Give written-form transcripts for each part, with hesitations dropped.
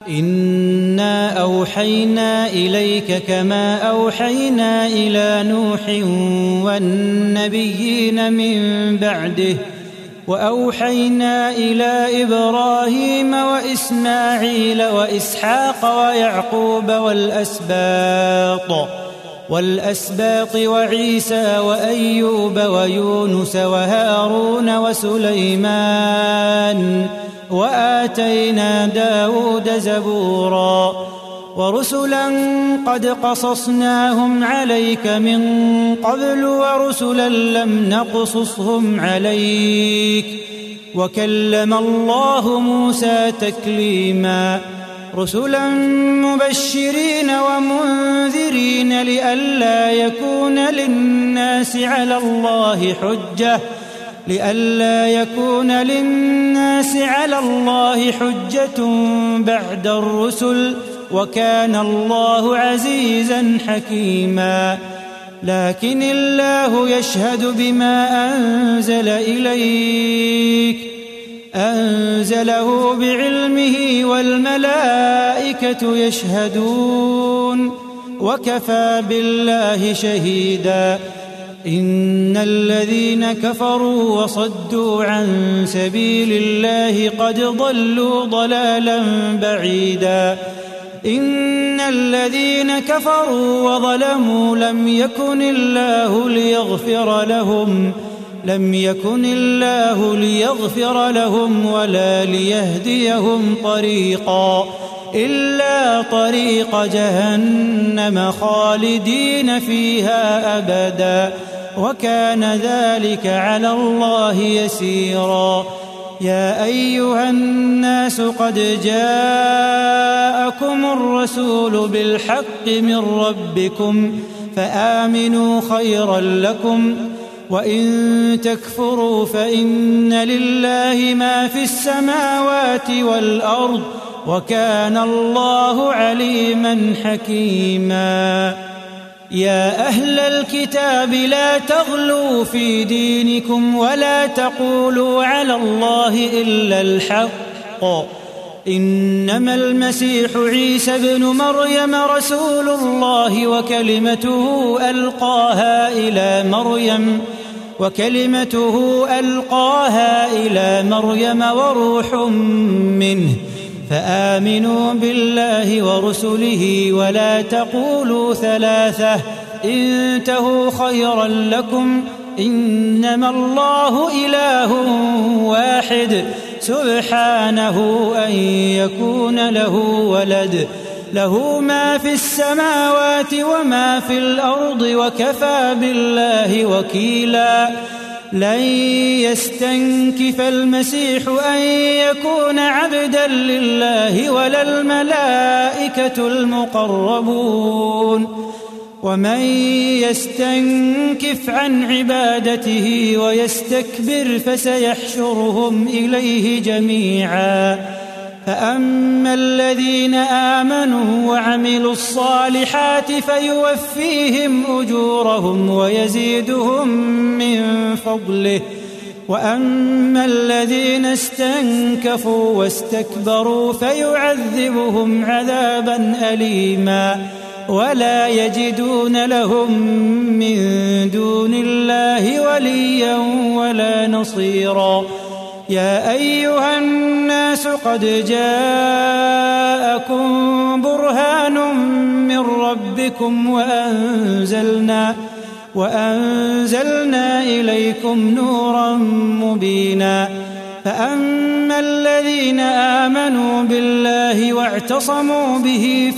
إنا أوحينا إليك كما أوحينا إلى نوح والنبيين من بعده وأوحينا إلى إبراهيم وإسماعيل وإسحاق ويعقوب والأسباط وعيسى وأيوب ويونس وهارون وسليمان وآتينا داود زبورا ورسلا قد قصصناهم عليك من قبل ورسلا لم نقصصهم عليك وكلم الله موسى تكليما رسلا مبشرين ومنذرين لئلا يكون للناس على الله حجة بعد الرسل وكان الله عزيزا حكيما لكن الله يشهد بما أنزل إليك أنزله بعلمه والملائكة يشهدون وكفى بالله شهيدا إن الذين كفروا وصدوا عن سبيل الله قد ضلوا ضلالا بعيدا إن الذين كفروا وظلموا لم يكن الله ليغفر لهم ولا ليهديهم طريقا إلا طريق جهنم خالدين فيها أبدا وكان ذلك على الله يسيرا يا أيها الناس قد جاءكم الرسول بالحق من ربكم فآمنوا خيرا لكم وإن تكفروا فإن لله ما في السماوات والأرض وكان الله عليما حكيما يا أهل الكتاب لا تغلوا في دينكم ولا تقولوا على الله إلا الحق إنما المسيح عيسى بن مريم رسول الله وكلمته ألقاها إلى مريم وروح منه فآمنوا بالله ورسله ولا تقولوا ثلاثة انتهوا خيرا لكم إنما الله إله واحد سبحانه أن يكون له ولد له ما في السماوات وما في الأرض وكفى بالله وكيلا لن يستنكف المسيح أن يكون عبدا لله ولا الملائكة المقربون ومن يستنكف عن عبادته ويستكبر فسيحشرهم إليه جميعا فأما الذين آمنوا وعملوا الصالحات فيوفيهم أجورهم ويزيدهم من فضله وأما الذين استنكفوا واستكبروا فيعذبهم عذابا أليما ولا يجدون لهم من دون الله وليا ولا نصيرا يا أيها الناس قد جاءكم برهان من ربكم وأنزلنا إليكم نورا مبينا فأما الذين آمنوا بالله واعتصموا به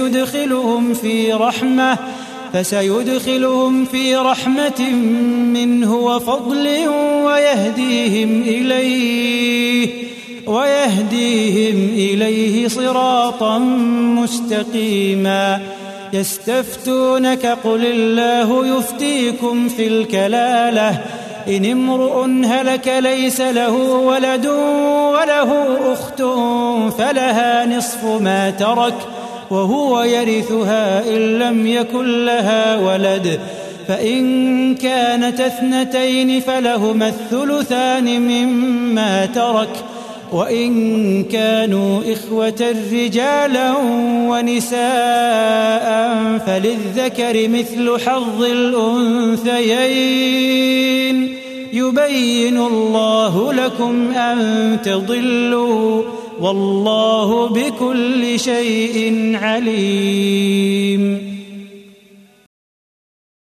فسيدخلهم في رحمة منه وفضل ويهديهم إليه صراطا مستقيما يستفتونك قل الله يفتيكم في الكلالة إن امرؤ هلك ليس له ولد وله أخت فلها نصف ما ترك وهو يرثها إن لم يكن لها ولد فإن كانت اثنتين فلهما الثلثان مما ترك وإن كانوا إخوة رجالا ونساء فللذكر مثل حظ الأنثيين يبين الله لكم أن تضلوا والله بكل شيء عليم